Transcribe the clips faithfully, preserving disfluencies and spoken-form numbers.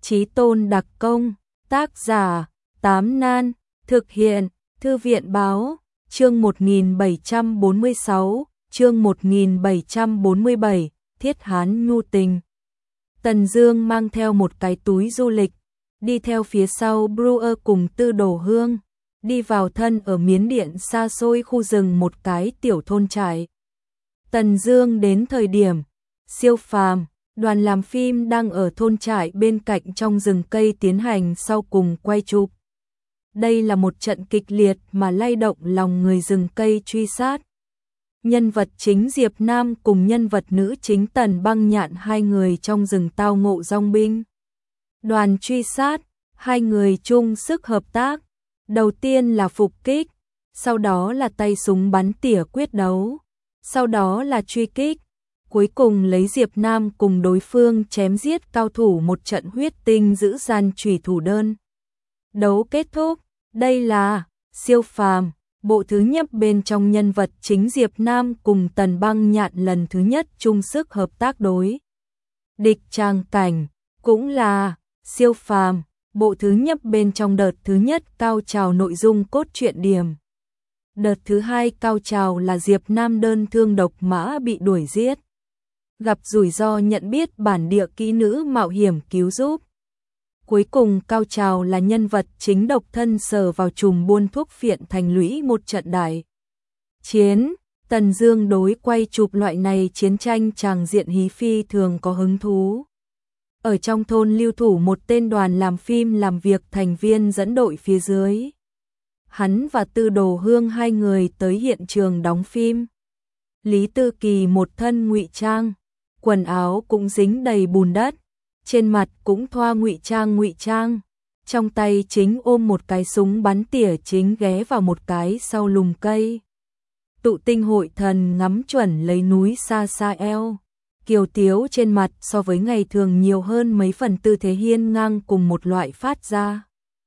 Chí tôn đặc công, tác giả, Tám Nan, thực hiện, Thư viện báo, chương một nghìn bảy trăm bốn mươi sáu, chương một nghìn bảy trăm bốn mươi bảy, Thiết Hán nhu tình. Tần Dương mang theo một cái túi du lịch, đi theo phía sau Brewer cùng Tư Đồ Hương, đi vào thân ở Miến Điện xa xôi khu rừng một cái tiểu thôn trại. Tần Dương đến thời điểm siêu phàm, đoàn làm phim đang ở thôn trại bên cạnh trong rừng cây tiến hành sau cùng quay chụp. Đây là một trận kịch liệt mà lay động lòng người rừng cây truy sát. Nhân vật chính Diệp Nam cùng nhân vật nữ chính Tần Băng Nhạn hai người trong rừng tao ngộ dòng binh. Đoàn truy sát, hai người chung sức hợp tác. Đầu tiên là phục kích, sau đó là tay súng bắn tỉa quyết đấu, sau đó là truy kích. Cuối cùng lấy Diệp Nam cùng đối phương chém giết cao thủ một trận huyết tinh dữ dằn chủy thủ đơn. Đấu kết thúc, đây là siêu phàm, bộ thứ nhất bên trong nhân vật chính Diệp Nam cùng Tần Băng Nhạn lần thứ nhất chung sức hợp tác đối địch tràng cảnh, cũng là siêu phàm, bộ thứ nhất bên trong đợt thứ nhất cao trào nội dung cốt truyện điểm. Đợt thứ hai cao trào là Diệp Nam đơn thương độc mã bị đuổi giết, gặp rủi ro nhận biết bản địa kỹ nữ mạo hiểm cứu giúp. Cuối cùng cao trào là nhân vật chính độc thân sờ vào chùm buôn thuốc phiện thành lũy một trận đại chiến. Tần Dương đối quay chụp loại này chiến tranh tràng diện hí phi thường có hứng thú. Ở trong thôn lưu thủ một tên đoàn làm phim làm việc thành viên dẫn đội phía dưới. Hắn và Tư Đồ Hương hai người tới hiện trường đóng phim. Lý Tư Kỳ một thân ngụy trang, quần áo cũng dính đầy bùn đất, trên mặt cũng thoa ngụy trang ngụy trang, trong tay chính ôm một cái súng bắn tỉa chính ghé vào một cái sau lùm cây. Tụ tinh hội thần ngắm chuẩn lấy núi xa xa eo, kiều tiếu trên mặt so với ngày thường nhiều hơn mấy phần tư thế hiên ngang cùng một loại phát ra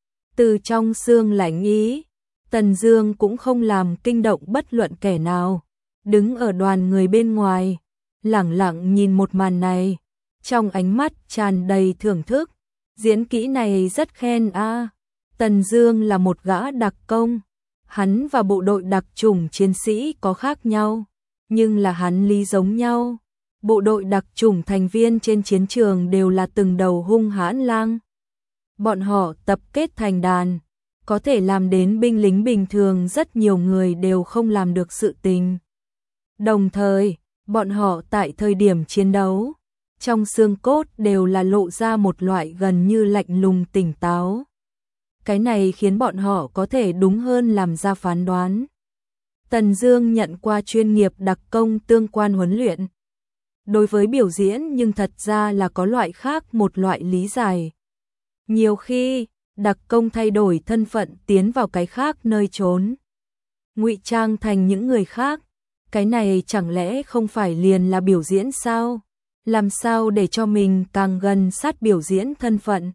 từ trong xương lạnh ý. Tần Dương cũng không làm kinh động bất luận kẻ nào, đứng ở đoàn người bên ngoài, lẳng lặng nhìn một màn này, trong ánh mắt tràn đầy thưởng thức. Diễn kỹ này rất khen a. À. Tần Dương là một gã đặc công, hắn và bộ đội đặc chủng chiến sĩ có khác nhau, nhưng là hắn lý giống nhau. Bộ đội đặc chủng thành viên trên chiến trường đều là từng đầu hung hãn lang. Bọn họ tập kết thành đàn, có thể làm đến binh lính bình thường rất nhiều người đều không làm được sự tình. Đồng thời, bọn họ tại thời điểm chiến đấu, trong xương cốt đều là lộ ra một loại gần như lạnh lùng tỉnh táo. Cái này khiến bọn họ có thể đúng hơn làm ra phán đoán. Tần Dương nhận qua chuyên nghiệp đặc công tương quan huấn luyện. Đối với biểu diễn nhưng thật ra là có loại khác một loại lý giải. Nhiều khi, đặc công thay đổi thân phận tiến vào cái khác nơi trốn, ngụy trang thành những người khác. Cái này chẳng lẽ không phải liền là biểu diễn sao? Làm sao để cho mình càng gần sát biểu diễn thân phận?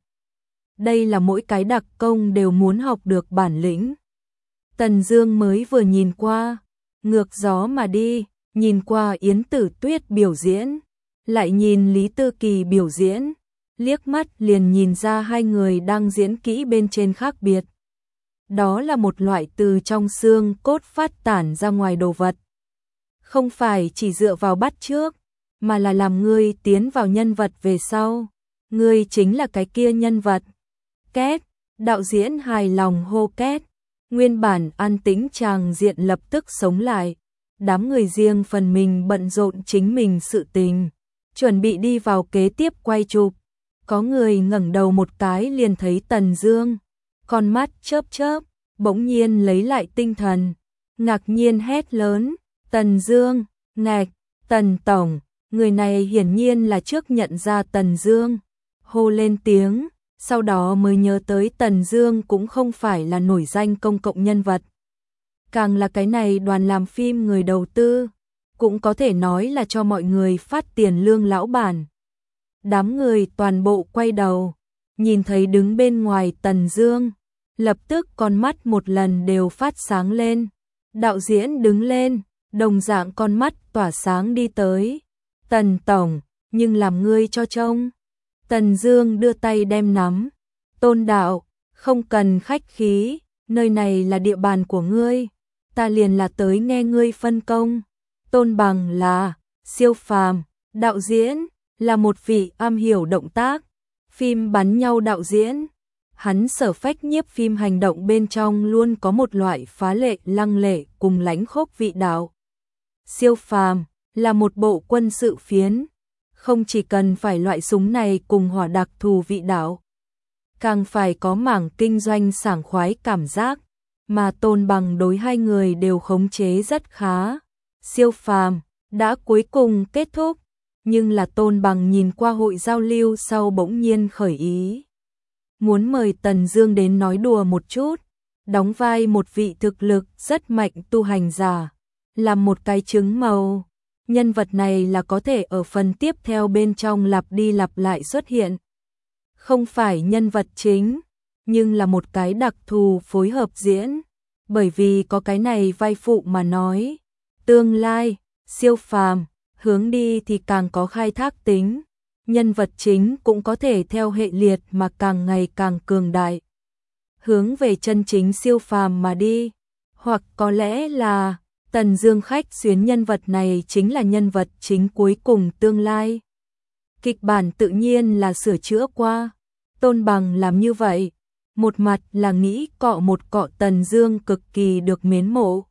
Đây là mỗi cái đặc công đều muốn học được bản lĩnh. Tần Dương mới vừa nhìn qua, ngược gió mà đi, nhìn qua Yến Tử Tuyết biểu diễn, lại nhìn Lý Tư Kỳ biểu diễn, liếc mắt liền nhìn ra hai người đang diễn kỹ bên trên khác biệt. Đó là một loại từ trong xương cốt phát tản ra ngoài đồ vật. Không phải chỉ dựa vào bắt chước, mà là làm ngươi tiến vào nhân vật về sau. Ngươi chính là cái kia nhân vật. Két, đạo diễn hài lòng hô két. Nguyên bản an tĩnh tràng diện lập tức sống lại. Đám người riêng phần mình bận rộn chính mình sự tình, chuẩn bị đi vào kế tiếp quay chụp. Có người ngẩng đầu một cái liền thấy Tần Dương, con mắt chớp chớp, bỗng nhiên lấy lại tinh thần, ngạc nhiên hét lớn, Tần Dương, ngạch, Tần Tổng. Người này hiển nhiên là trước nhận ra Tần Dương, hô lên tiếng, sau đó mới nhớ tới Tần Dương cũng không phải là nổi danh công cộng nhân vật. Càng là cái này đoàn làm phim người đầu tư, cũng có thể nói là cho mọi người phát tiền lương lão bản. Đám người toàn bộ quay đầu, nhìn thấy đứng bên ngoài Tần Dương, lập tức con mắt một lần đều phát sáng lên. Đạo diễn đứng lên, đồng dạng con mắt tỏa sáng đi tới. Tần Tổng, nhưng làm ngươi cho trông. Tần Dương đưa tay đem nắm. Tôn đạo, không cần khách khí, nơi này là địa bàn của ngươi, ta liền là tới nghe ngươi phân công. Tôn Bằng là siêu phàm, đạo diễn, là một vị am hiểu động tác, phim bắn nhau đạo diễn. Hắn sở phách nhiếp phim hành động bên trong luôn có một loại phá lệ lăng lệ cùng lãnh khốc vị đạo. Siêu phàm là một bộ quân sự phiến, không chỉ cần phải loại súng này cùng hỏa đặc thù vị đạo, càng phải có mảng kinh doanh sảng khoái cảm giác, mà Tôn Bằng đối hai người đều khống chế rất khá. Siêu phàm đã cuối cùng kết thúc, nhưng là Tôn Bằng nhìn qua hội giao lưu sau bỗng nhiên khởi ý. Muốn mời Tần Dương đến nói đùa một chút, đóng vai một vị thực lực rất mạnh tu hành giả, làm một cái trứng màu. Nhân vật này là có thể ở phần tiếp theo bên trong lặp đi lặp lại xuất hiện. Không phải nhân vật chính, nhưng là một cái đặc thù phối hợp diễn, bởi vì có cái này vai phụ mà nói. Tương lai, siêu phàm, hướng đi thì càng có khai thác tính, nhân vật chính cũng có thể theo hệ liệt mà càng ngày càng cường đại, hướng về chân chính siêu phàm mà đi, hoặc có lẽ là Tần Dương khách xuyến nhân vật này chính là nhân vật chính cuối cùng tương lai. Kịch bản tự nhiên là sửa chữa qua, Tôn Bằng làm như vậy, một mặt là nghĩ cọ một cọ Tần Dương cực kỳ được mến mộ.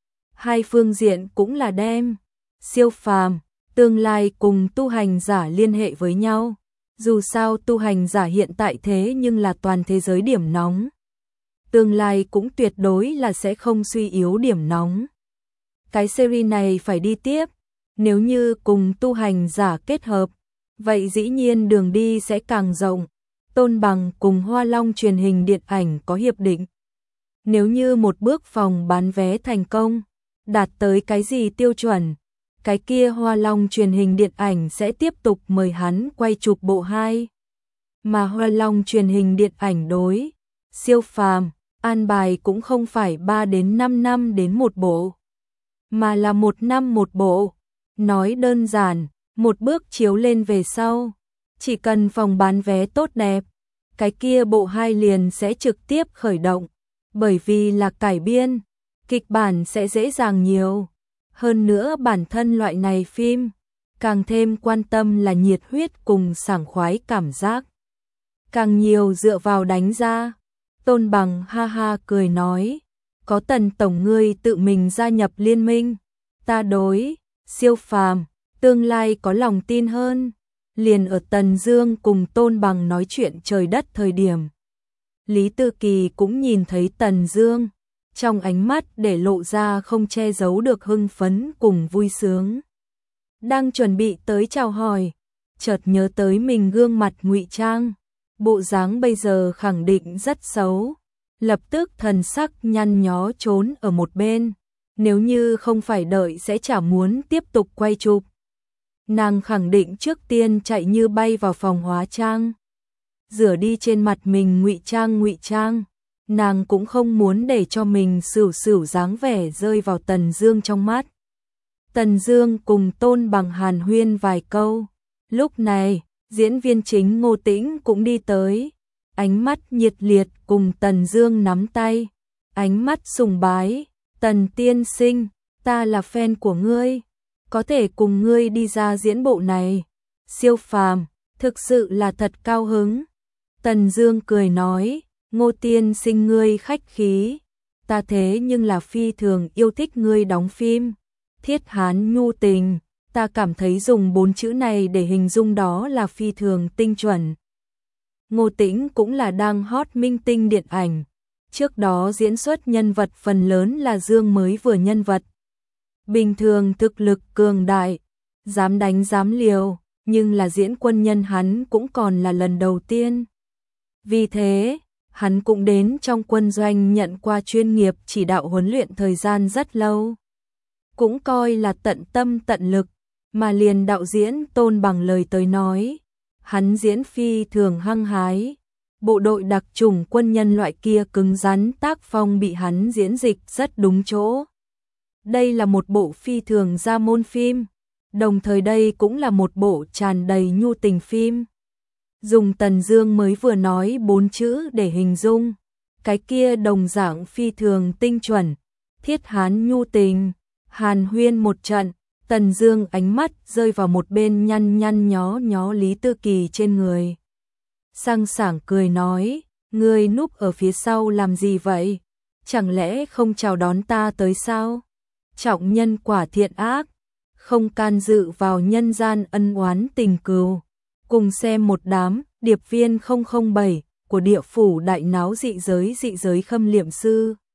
Hai phương diện cũng là đem siêu phàm, tương lai cùng tu hành giả liên hệ với nhau. Dù sao tu hành giả hiện tại thế nhưng là toàn thế giới điểm nóng. Tương lai cũng tuyệt đối là sẽ không suy yếu điểm nóng. Cái series này phải đi tiếp, nếu như cùng tu hành giả kết hợp, vậy dĩ nhiên đường đi sẽ càng rộng. Tôn Bằng cùng Hoa Long truyền hình điện ảnh có hiệp định. Nếu như một bước phòng bán vé thành công, đạt tới cái gì tiêu chuẩn, cái kia Hoa Long truyền hình điện ảnh sẽ tiếp tục mời hắn quay chụp bộ hai. Mà Hoa Long truyền hình điện ảnh đối siêu phàm an bài cũng không phải ba đến năm năm đến một bộ, mà là một năm một bộ. Nói đơn giản, một bước chiếu lên về sau, chỉ cần phòng bán vé tốt đẹp, cái kia bộ hai liền sẽ trực tiếp khởi động, bởi vì là cải biên, kịch bản sẽ dễ dàng nhiều. Hơn nữa bản thân loại này phim, càng thêm quan tâm là nhiệt huyết cùng sảng khoái cảm giác. Càng nhiều dựa vào đánh ra. Tôn Bằng ha ha cười nói, có Tần tổng ngươi tự mình gia nhập liên minh, ta đối siêu phàm tương lai có lòng tin hơn. Liền ở Tần Dương cùng Tôn Bằng nói chuyện trời đất thời điểm, Lý Tư Kỳ cũng nhìn thấy Tần Dương, trong ánh mắt để lộ ra không che giấu được hưng phấn cùng vui sướng. Đang chuẩn bị tới chào hỏi, chợt nhớ tới mình gương mặt ngụy trang, bộ dáng bây giờ khẳng định rất xấu, lập tức thần sắc nhăn nhó trốn ở một bên, nếu như không phải đợi sẽ chả muốn tiếp tục quay chụp. Nàng khẳng định trước tiên chạy như bay vào phòng hóa trang, rửa đi trên mặt mình ngụy trang ngụy trang. Nàng cũng không muốn để cho mình xỉu xỉu dáng vẻ rơi vào Tần Dương trong mắt. Tần Dương cùng Tôn Bằng hàn huyên vài câu. Lúc này, diễn viên chính Ngô Tĩnh cũng đi tới, ánh mắt nhiệt liệt cùng Tần Dương nắm tay, ánh mắt sùng bái. Tần tiên sinh, ta là fan của ngươi, có thể cùng ngươi đi ra diễn bộ này, siêu phàm, thực sự là thật cao hứng. Tần Dương cười nói, Ngô tiên sinh ngươi khách khí, ta thế nhưng là phi thường yêu thích ngươi đóng phim, thiết hán nhu tình, ta cảm thấy dùng bốn chữ này để hình dung đó là phi thường tinh chuẩn. Ngô Tĩnh cũng là đang hot minh tinh điện ảnh, trước đó diễn xuất nhân vật phần lớn là Dương mới vừa nhân vật. Bình thường thực lực cường đại, dám đánh dám liều, nhưng là diễn quân nhân hắn cũng còn là lần đầu tiên. Vì thế, hắn cũng đến trong quân doanh nhận qua chuyên nghiệp chỉ đạo huấn luyện thời gian rất lâu. Cũng coi là tận tâm tận lực, mà liền đạo diễn Tôn Bằng lời tới nói, hắn diễn phi thường hăng hái. Bộ đội đặc chủng quân nhân loại kia cứng rắn tác phong bị hắn diễn dịch rất đúng chỗ. Đây là một bộ phi thường ra môn phim, đồng thời đây cũng là một bộ tràn đầy nhu tình phim. Dùng Tần Dương mới vừa nói bốn chữ để hình dung, cái kia đồng dạng phi thường tinh chuẩn, thiết hán nhu tình, hàn huyên một trận, Tần Dương ánh mắt rơi vào một bên nhăn nhăn nhó nhó Lý Tư Kỳ trên người. Sang sảng cười nói, ngươi núp ở phía sau làm gì vậy? Chẳng lẽ không chào đón ta tới sao? Trọng nhân quả thiện ác, không can dự vào nhân gian ân oán tình cừu. Cùng xem một đám điệp viên không không bảy của địa phủ đại náo dị giới dị giới khâm liệm sư.